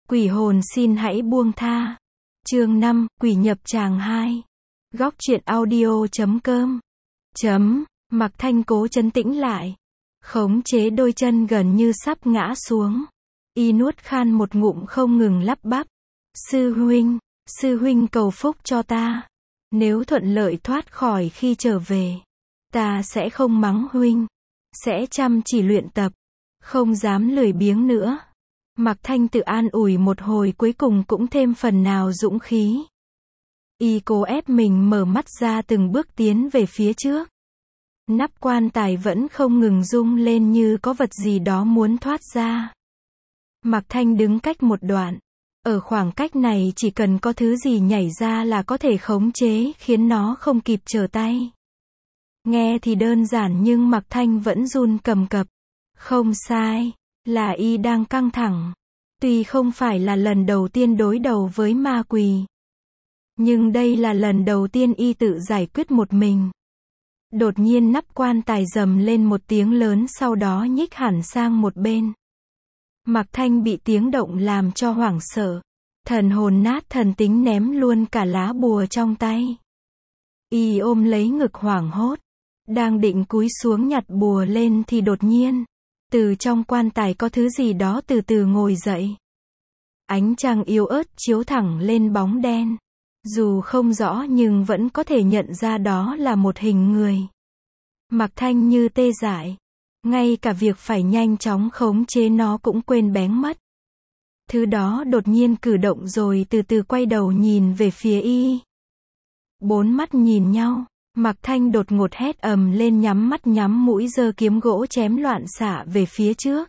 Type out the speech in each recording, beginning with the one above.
Quỷ hồn xin hãy buông tha. Chương 5, Quỷ nhập tràng 2. Góc truyện audio.com. Mạc Thanh cố trấn tĩnh lại. Khống chế đôi chân gần như sắp ngã xuống. Y nuốt khan một ngụm không ngừng lắp bắp. Sư huynh cầu phúc cho ta. Nếu thuận lợi thoát khỏi khi trở về, ta sẽ không mắng huynh. Sẽ chăm chỉ luyện tập. Không dám lười biếng nữa. Mạc Thanh tự an ủi một hồi, cuối cùng cũng thêm phần nào dũng khí. Y cố ép mình mở mắt ra, từng bước tiến về phía trước. Nắp quan tài vẫn không ngừng rung lên như có vật gì đó muốn thoát ra. Mạc Thanh đứng cách một đoạn. Ở khoảng cách này chỉ cần có thứ gì nhảy ra là có thể khống chế, khiến nó không kịp trở tay. Nghe thì đơn giản nhưng Mạc Thanh vẫn run cầm cập. Không sai, là y đang căng thẳng. Tuy không phải là lần đầu tiên đối đầu với ma quỷ, nhưng đây là lần đầu tiên y tự giải quyết một mình. Đột nhiên nắp quan tài rầm lên một tiếng lớn, sau đó nhích hẳn sang một bên. Mạc Thanh bị tiếng động làm cho hoảng sợ. Thần hồn nát thần tính, ném luôn cả lá bùa trong tay. Y ôm lấy ngực hoảng hốt. Đang định cúi xuống nhặt bùa lên thì đột nhiên, từ trong quan tài có thứ gì đó từ từ ngồi dậy. Ánh trăng yếu ớt chiếu thẳng lên bóng đen. Dù không rõ nhưng vẫn có thể nhận ra đó là một hình người. Mạc Thanh như tê dại. Ngay cả việc phải nhanh chóng khống chế nó cũng quên bén mất. Thứ đó đột nhiên cử động rồi từ từ quay đầu nhìn về phía y. Bốn mắt nhìn nhau. Mạc Thanh đột ngột hét ầm lên, nhắm mắt nhắm mũi, giơ kiếm gỗ chém loạn xạ về phía trước.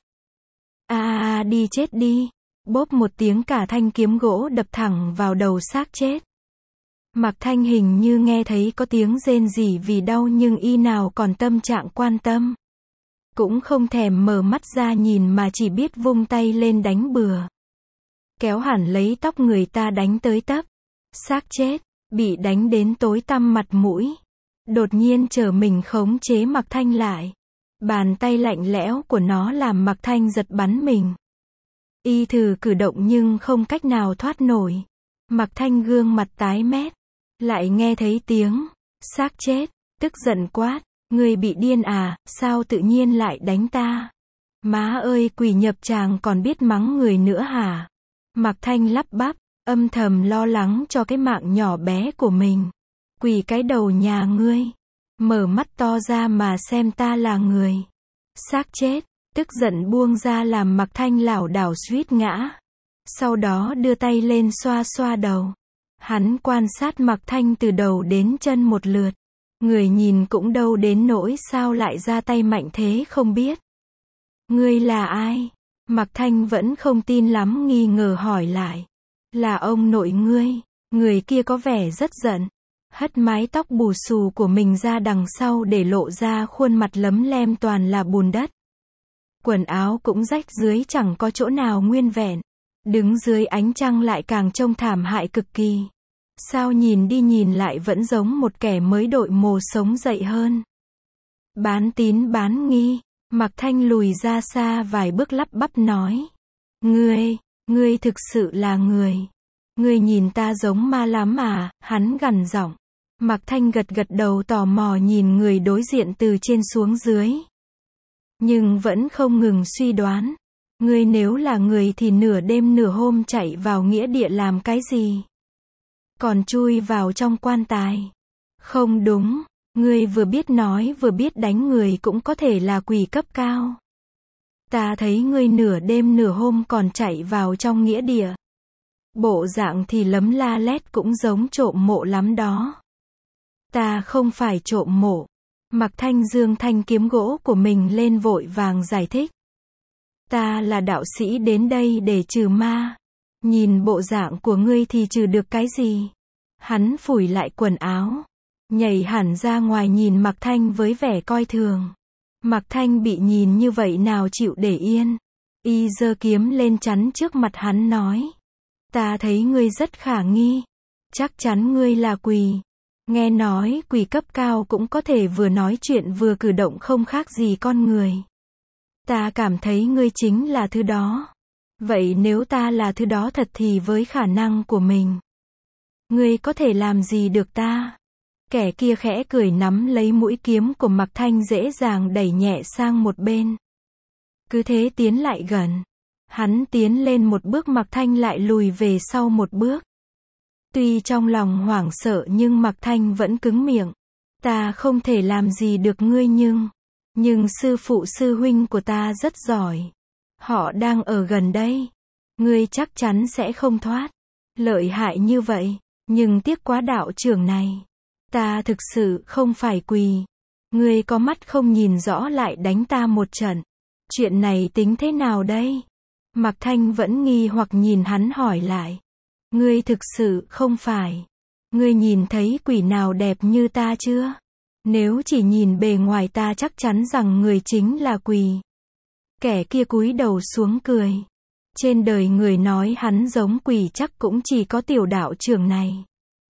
Đi chết đi. Bốp một tiếng, cả thanh kiếm gỗ đập thẳng vào đầu xác chết. Mạc Thanh hình như nghe thấy có tiếng rên rỉ vì đau, nhưng y nào còn tâm trạng quan tâm. Cũng không thèm mở mắt ra nhìn mà chỉ biết vung tay lên đánh bừa. Kéo hẳn lấy tóc người ta đánh tới tấp. Xác chết, bị đánh đến tối tăm mặt mũi. Đột nhiên trở mình khống chế Mạc Thanh lại. Bàn tay lạnh lẽo của nó làm Mạc Thanh giật bắn mình. Y thử cử động nhưng không cách nào thoát nổi. Mạc Thanh gương mặt tái mét. Lại nghe thấy tiếng xác chết, tức giận quát. Ngươi bị điên à, sao tự nhiên lại đánh ta? Má ơi, quỷ nhập tràng còn biết mắng người nữa hả? Mạc Thanh lắp bắp, âm thầm lo lắng cho cái mạng nhỏ bé của mình. Quỷ cái đầu nhà ngươi. Mở mắt to ra mà xem ta là người. Xác chết, tức giận buông ra làm Mạc Thanh lảo đảo suýt ngã. Sau đó đưa tay lên xoa xoa đầu. Hắn quan sát Mạc Thanh từ đầu đến chân một lượt. Người nhìn cũng đâu đến nỗi sao lại ra tay mạnh thế không biết. Ngươi là ai? Mạc Thanh vẫn không tin lắm, nghi ngờ hỏi lại. Là ông nội ngươi. Người kia có vẻ rất giận. Hất mái tóc bù xù của mình ra đằng sau để lộ ra khuôn mặt lấm lem toàn là bùn đất. Quần áo cũng rách rưới, chẳng có chỗ nào nguyên vẹn. Đứng dưới ánh trăng lại càng trông thảm hại cực kỳ. Sao nhìn đi nhìn lại vẫn giống một kẻ mới đội mồ sống dậy hơn. Bán tín bán nghi. Mạc Thanh lùi ra xa vài bước lắp bắp nói. Ngươi thực sự là người. Ngươi nhìn ta giống ma lắm à? Hắn gằn giọng. Mạc Thanh gật gật đầu, tò mò nhìn người đối diện từ trên xuống dưới. Nhưng vẫn không ngừng suy đoán. Ngươi nếu là người thì nửa đêm nửa hôm chạy vào nghĩa địa làm cái gì? Còn chui vào trong quan tài. Không đúng, ngươi vừa biết nói vừa biết đánh người cũng có thể là quỷ cấp cao. Ta thấy ngươi nửa đêm nửa hôm còn chạy vào trong nghĩa địa. Bộ dạng thì lấm la lét, cũng giống trộm mộ lắm đó. Ta không phải trộm mộ. Mạc Thanh giương thanh kiếm gỗ của mình lên vội vàng giải thích. Ta là đạo sĩ đến đây để trừ ma. Nhìn bộ dạng của ngươi thì trừ được cái gì? Hắn phủi lại quần áo, nhảy hẳn ra ngoài nhìn Mạc Thanh với vẻ coi thường. Mạc Thanh bị nhìn như vậy nào chịu để yên. Y giơ kiếm lên chắn trước mặt hắn nói. Ta thấy ngươi rất khả nghi. Chắc chắn ngươi là quỷ. Nghe nói quỷ cấp cao cũng có thể vừa nói chuyện vừa cử động không khác gì con người. Ta cảm thấy ngươi chính là thứ đó. Vậy nếu ta là thứ đó thật thì với khả năng của mình, ngươi có thể làm gì được ta? Kẻ kia khẽ cười nắm lấy mũi kiếm của Mạc Thanh dễ dàng đẩy nhẹ sang một bên. Cứ thế tiến lại gần. Hắn tiến lên một bước, Mạc Thanh lại lùi về sau một bước. Tuy trong lòng hoảng sợ nhưng Mạc Thanh vẫn cứng miệng. Ta không thể làm gì được ngươi nhưng sư phụ sư huynh của ta rất giỏi. Họ đang ở gần đây. Ngươi chắc chắn sẽ không thoát. Lợi hại như vậy, nhưng tiếc quá đạo trưởng này. Ta thực sự không phải quỳ. Ngươi có mắt không nhìn rõ lại đánh ta một trận. Chuyện này tính thế nào đây? Mạc Thanh vẫn nghi hoặc nhìn hắn hỏi lại. Ngươi thực sự không phải. Ngươi nhìn thấy quỷ nào đẹp như ta chưa? Nếu chỉ nhìn bề ngoài ta chắc chắn rằng người chính là quỷ. Kẻ kia cúi đầu xuống cười. Trên đời người nói hắn giống quỷ chắc cũng chỉ có tiểu đạo trưởng này.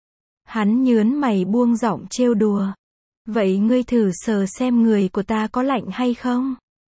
Hắn nhớn mày buông giọng trêu đùa. Vậy ngươi thử sờ xem người của ta có lạnh hay không?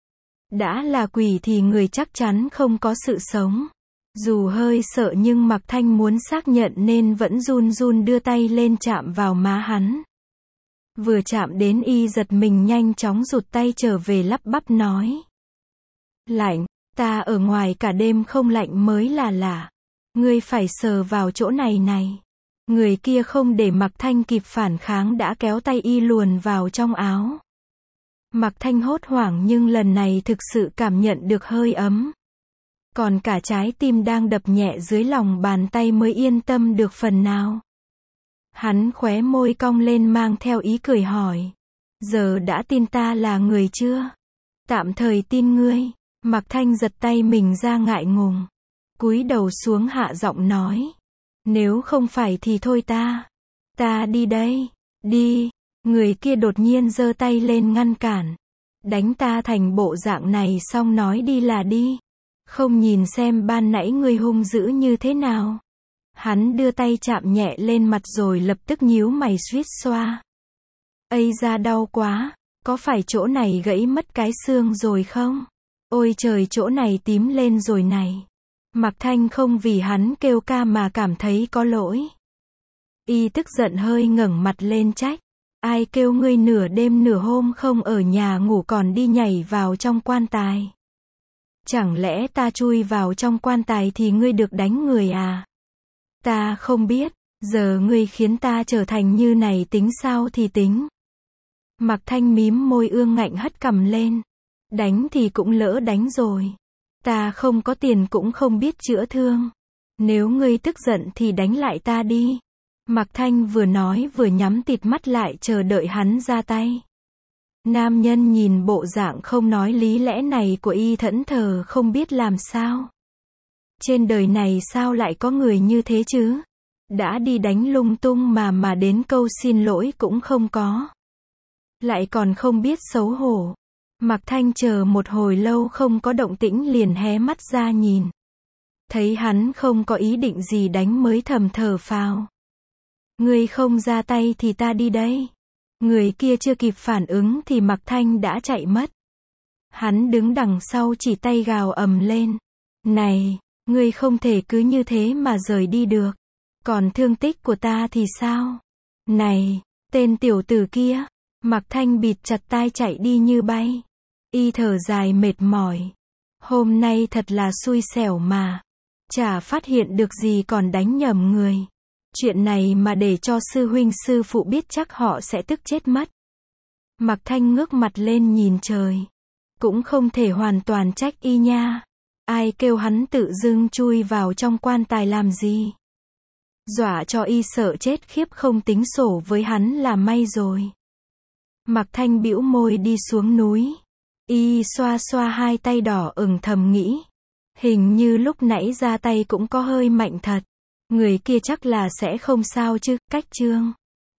Đã là quỷ thì người chắc chắn không có sự sống. Dù hơi sợ nhưng Mạc Thanh muốn xác nhận nên vẫn run run đưa tay lên chạm vào má hắn. Vừa chạm đến y giật mình nhanh chóng rụt tay trở về lắp bắp nói. Lạnh, ta ở ngoài cả đêm không lạnh mới là lạ. Ngươi phải sờ vào chỗ này này. Người kia không để Mạc Thanh kịp phản kháng đã kéo tay y luồn vào trong áo. Mạc Thanh hốt hoảng nhưng lần này thực sự cảm nhận được hơi ấm. Còn cả trái tim đang đập nhẹ dưới lòng bàn tay mới yên tâm được phần nào. Hắn khóe môi cong lên mang theo ý cười hỏi. Giờ đã tin ta là người chưa? Tạm thời tin ngươi. Mạc Thanh giật tay mình ra ngại ngùng. Cúi đầu xuống hạ giọng nói. Nếu không phải thì thôi ta đi đây. Đi. Người kia đột nhiên giơ tay lên ngăn cản. Đánh ta thành bộ dạng này xong nói đi là đi. Không nhìn xem ban nãy ngươi hung dữ như thế nào. Hắn đưa tay chạm nhẹ lên mặt rồi lập tức nhíu mày suýt xoa. Ây da đau quá. Có phải chỗ này gãy mất cái xương rồi không? Ôi trời chỗ này tím lên rồi này. Mạc Thanh không vì hắn kêu ca mà cảm thấy có lỗi. Y tức giận hơi ngẩng mặt lên trách. Ai kêu ngươi nửa đêm nửa hôm không ở nhà ngủ còn đi nhảy vào trong quan tài? Chẳng lẽ ta chui vào trong quan tài thì ngươi được đánh người à? Ta không biết, giờ ngươi khiến ta trở thành như này tính sao thì tính. Mạc Thanh mím môi ương ngạnh hất cằm lên. Đánh thì cũng lỡ đánh rồi. Ta không có tiền cũng không biết chữa thương. Nếu ngươi tức giận thì đánh lại ta đi. Mạc Thanh vừa nói vừa nhắm tịt mắt lại chờ đợi hắn ra tay. Nam nhân nhìn bộ dạng không nói lý lẽ này của y thẫn thờ không biết làm sao. Trên đời này sao lại có người như thế chứ? Đã đi đánh lung tung mà đến câu xin lỗi cũng không có. Lại còn không biết xấu hổ. Mạc Thanh chờ một hồi lâu không có động tĩnh liền hé mắt ra nhìn. Thấy hắn không có ý định gì đánh mới thầm thở phào. Ngươi không ra tay thì ta đi đây. Người kia chưa kịp phản ứng thì Mạc Thanh đã chạy mất. Hắn đứng đằng sau chỉ tay gào ầm lên. Này, ngươi không thể cứ như thế mà rời đi được. Còn thương tích của ta thì sao? Này, tên tiểu tử kia. Mạc Thanh bịt chặt tai chạy đi như bay. Y thở dài mệt mỏi. Hôm nay thật là xui xẻo mà. Chả phát hiện được gì còn đánh nhầm người. Chuyện này mà để cho sư huynh sư phụ biết chắc họ sẽ tức chết mất. Mạc Thanh ngước mặt lên nhìn trời. Cũng không thể hoàn toàn trách y nha. Ai kêu hắn tự dưng chui vào trong quan tài làm gì? Dọa cho y sợ chết khiếp không tính sổ với hắn là may rồi. Mạc Thanh bĩu môi đi xuống núi. Y xoa xoa hai tay đỏ ửng thầm nghĩ. Hình như lúc nãy ra tay cũng có hơi mạnh thật. Người kia chắc là sẽ không sao chứ, cách chương.